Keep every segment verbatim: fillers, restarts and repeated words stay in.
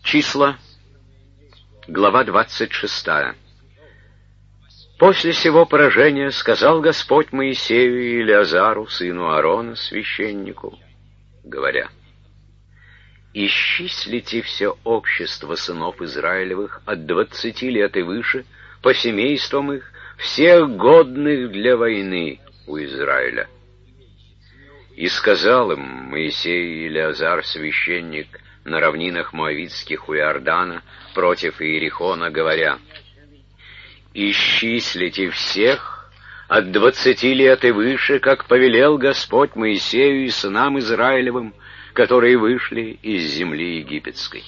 Числа, глава двадцать шестая. После сего поражения сказал Господь Моисею и Илиазару, сыну Аарона, священнику, говоря: «Исчислите все общество сынов Израилевых от двадцати лет и выше, по семействам их, всех годных для войны у Израиля». И сказал им Моисей и Илиазар, священник, на равнинах Моавитских у Иордана, против Иерихона, говоря: «Исчислите всех от двадцати лет и выше, как повелел Господь Моисею и сынам Израилевым, которые вышли из земли египетской».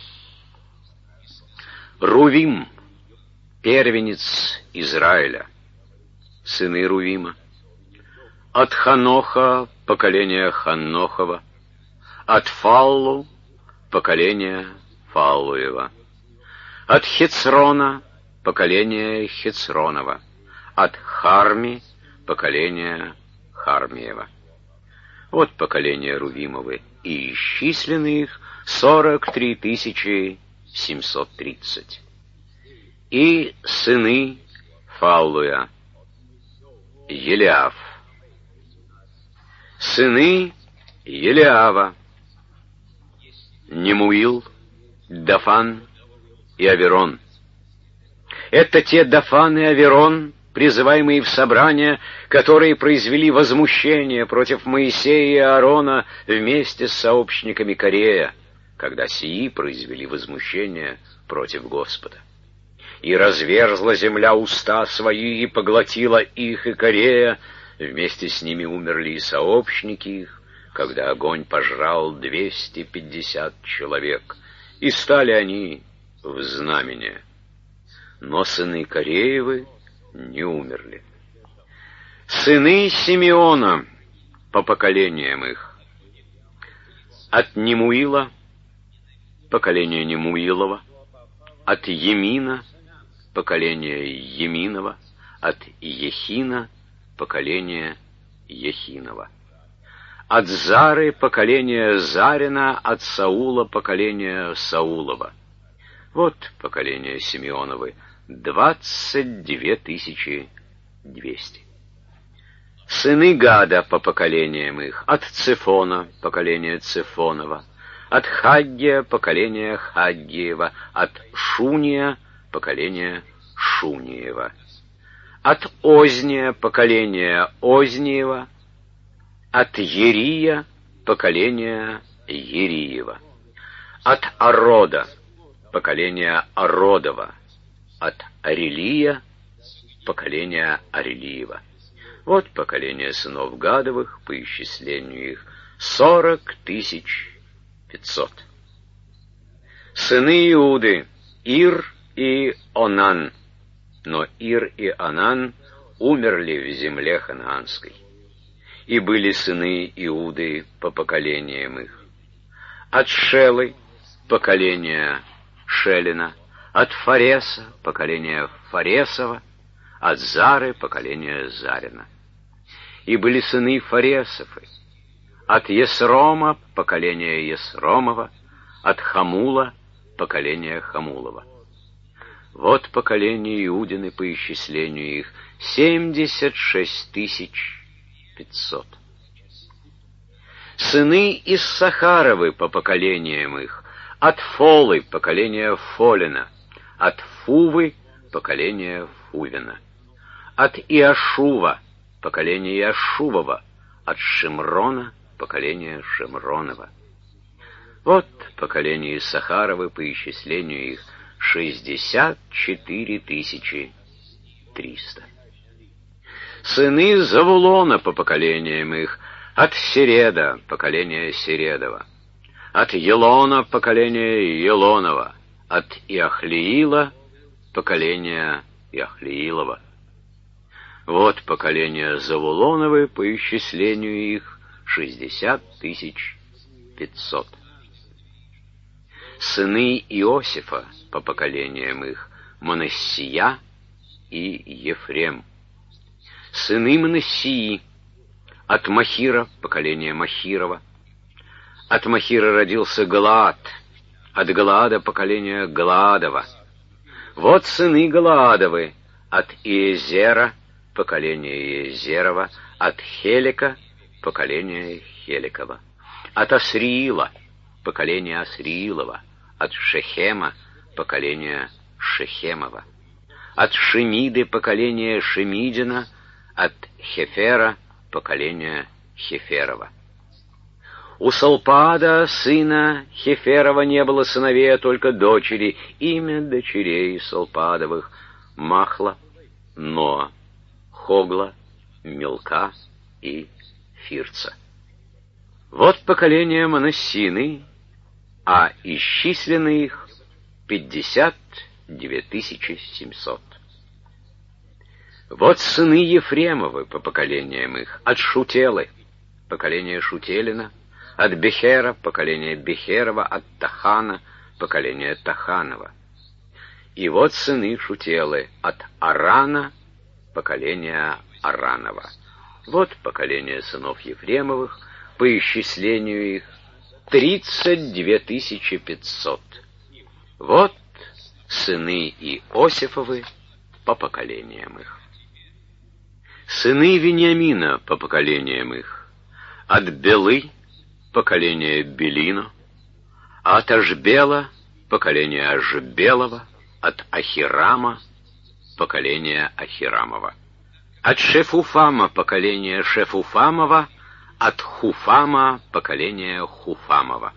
Рувим, первенец Израиля, сыны Рувима: от Ханоха поколение Ханохова, от Фаллу поколение Фаллуева, от Хецрона поколение Хецронова, от Харми поколение Хармиева. Вот поколение Рувимовы, и исчислены их сорок три тысячи семьсот тридцать. И сыны Фаллуя: Елиав. Сыны Елиава: Немуил, Дафан и Аверон. Это те Дафан и Аверон, призываемые в собрание, которые произвели возмущение против Моисея и Аарона вместе с сообщниками Корея, когда сии произвели возмущение против Господа. И разверзла земля уста свои, и поглотила их и Корея, вместе с ними умерли и сообщники их, когда огонь пожрал двести пятьдесят человек, и стали они в знамение. Но сыны Кореевы не умерли. Сыны Симеона по поколениям их: от Немуила поколение Немуилова, от Емина поколение Еминова, от Ехина поколение Ехинова, от Зары поколение Зарина, от Саула поколение Саулова. Вот поколение Симеоновы — двадцать две тысячи двести. Сыны Гада по поколениям их: от Цефона поколение Цефонова, от Хаггия поколение Хаггиева, от Шуния поколение Шуниева, от Озния поколение Озниева, от Ерия поколение Ериева, от Арода поколение Ародова, от Арелия поколение Арелиева. Вот поколение сынов Гадовых, по исчислению их сорок тысяч пятьсот. Сыны Иуды: Ир и Онан. Но Ир и Онан умерли в земле ханаанской. И были сыны Иуды по поколениям их: от Шелы поколение Шелина, от Фареса поколение Фаресова, от Зары поколение Зарина. И были сыны Фаресовы: от Есрома поколение Есромова, от Хамула поколение Хамулова. Вот поколение Иудины по исчислению их семьдесят шесть тысяч пятьсот. Сыны Иссахаровы по поколениям их: от Фолы поколение Фолина, от Фувы поколение Фувина, от Иашува поколение Иашувова, от Шимрона поколение Шимронова. Вот поколение Иссахаровы по исчислению их шестьдесят четыре тысячи триста. Сыны Завулона по поколениям их: от Середа поколение Середова, от Елона поколение Елонова, от Иахлиила поколение Иахлиилова. Вот поколение Завулоновы по исчислению их шестьдесят тысяч пятьсот. Сыны Иосифа по поколениям их: Манассия и Ефрем. Сыны Манассии: от Махира поколение Махирова. От Махира родился Галаад, от Галаада поколение Галаадова. Вот сыны Галаадовы, от Иезера поколение Иезерова, от Хелика поколение Хеликова, от Асриила поколение Асриилова, от Шехема поколение Шехемова, от Шемиды поколение Шемидина, от Хефера поколение Хеферова. У Салпаада, сына Хеферова, не было сыновей, а только дочери. Имя дочерей Салпаадовых — Махла, Ноа, Хогла, Милка и Фирца. Вот поколение Манассины, а исчислены их пятьдесят две тысячи семьсот. Вот сыны Ефремовы по поколениям их, от Шутелы, поколение Шутелина, от Бехера, поколение Бехерова, от Тахана, поколение Таханова. И вот сыны Шутелы, от Арана, поколение Аранова. Вот поколение сынов Ефремовых, по исчислению их, тридцать две тысячи пятьсот. Вот сыны Иосифовы по поколениям их. Сыны Вениамина по поколениям их, от Белы, поколение Белино, от Ашбела, поколение Ашбелова, от Ахирама, поколение Ахирамова, от Шефуфама, поколение Шефуфамова, от Хуфама, поколение Хуфамова.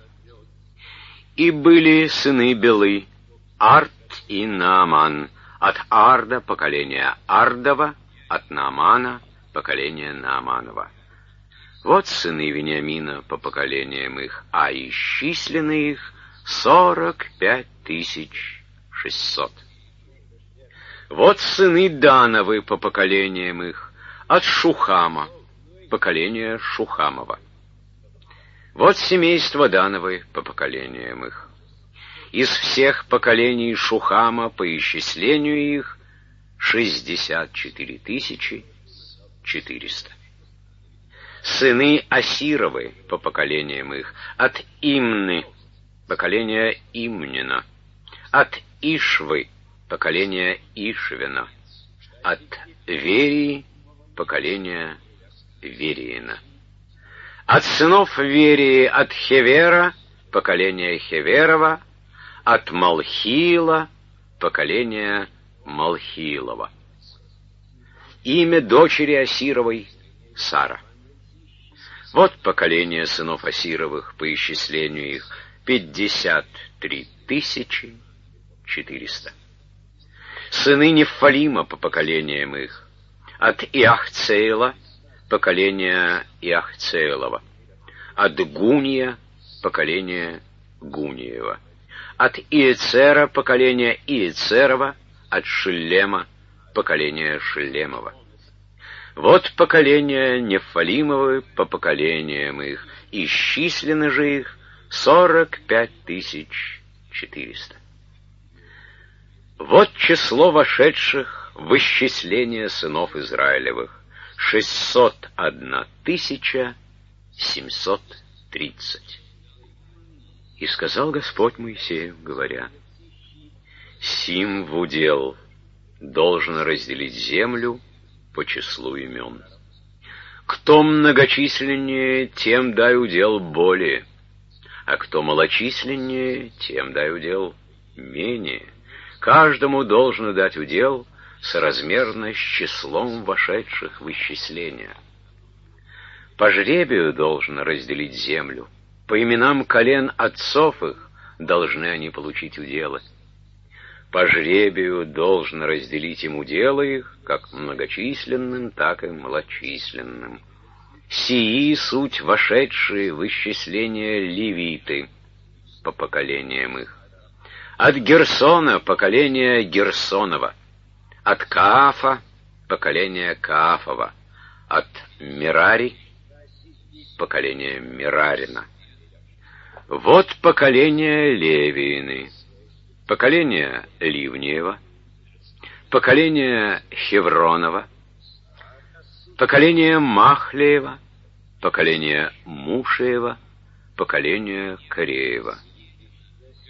И были сыны Белы, Ард и Нааман, от Арда, поколение Ардова, от Наамана, поколение Нааманова. Вот сыны Вениамина по поколениям их, а исчислены их сорок пять тысяч шестьсот. Вот сыны Дановы по поколениям их, от Шухама, поколение Шухамова. Вот семейство Дановы по поколениям их. Из всех поколений Шухама по исчислению их шестьдесят четыре тысячи четыреста. Сыны Асировы по поколениям их, от Имны, поколение Имнина, от Ишвы, поколение Ишвина, от Верии, поколение Вериина. От сынов Верии, от Хевера, поколение Хеверова, от Малхиила, поколение Малхиилова. Имя дочери Асировой — Сара. Вот поколение сынов Асировых по исчислению их пятьдесят три тысячи четыреста. Сыны Нефалима по поколениям их, от Иахцеила, поколение Иахцеилова, от Гуния, поколение Гуниева, от Иецера, поколение Иецерова, от Шиллема, поколение Шиллемова. Вот поколение Нефалимовы по поколениям их, исчислено же их сорок пять тысяч четыреста. Вот число вошедших в исчисление сынов Израилевых — шестьсот одна тысяча семьсот тридцать. И сказал Господь Моисею, говоря: «Сим в удел должен разделить землю по числу имен. Кто многочисленнее, тем дай удел более, а кто малочисленнее, тем дай удел менее. Каждому должно дать удел соразмерно с числом вошедших в исчисление. По жребию должно разделить землю, по именам колен отцов их должны они получить уделы. По жребию должно разделить им уделы их, как многочисленным, так и малочисленным. Сии суть вошедшие в исчисление левиты по поколениям их. От Герсона поколение Герсонова, от Каафа поколение Каафова, от Мерари поколение Мерарина. Вот поколение Левиины, поколение Ливниева, поколение Хевронова, поколение Махлеева, поколение Мушеева, поколение Кореева.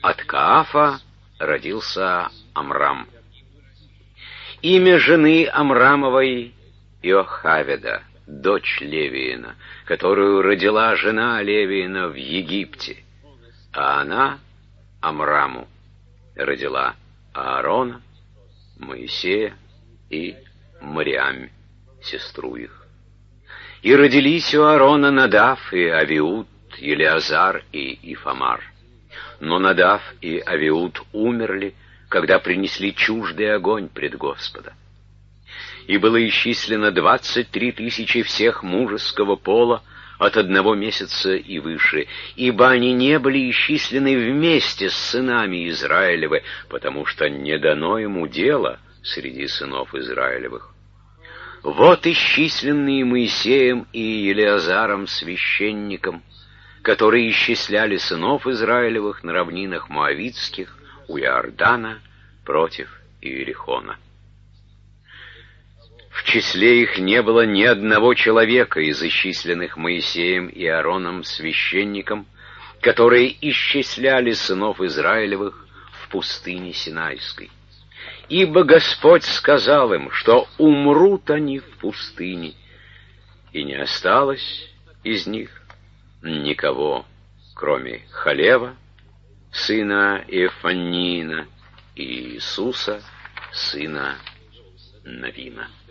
От Каафа родился Амрам. Имя жены Амрамовой — Иохаведа, дочь Левиина, которую родила жена Левиина в Египте, а она Амраму родила Аарона, Моисея и Мариам, сестру их. И родились у Аарона Надав и Авиуд, Елеазар и Ифамар. Но Надав и Авиуд умерли, когда принесли чуждый огонь пред Господа. И было исчислено двадцать три тысячи всех мужеского пола от одного месяца и выше, ибо они не были исчислены вместе с сынами Израилевы, потому что не дано ему дело среди сынов Израилевых. Вот исчисленные Моисеем и Елеазаром священником, которые исчисляли сынов Израилевых на равнинах Моавитских у Иордана против Иерихона. В числе их не было ни одного человека из исчисленных Моисеем и Аароном священником, которые исчисляли сынов Израилевых в пустыне Синайской. Ибо Господь сказал им, что умрут они в пустыне, и не осталось из них никого, кроме Халева, сына Ефаннина, и Иисуса, сына Навина.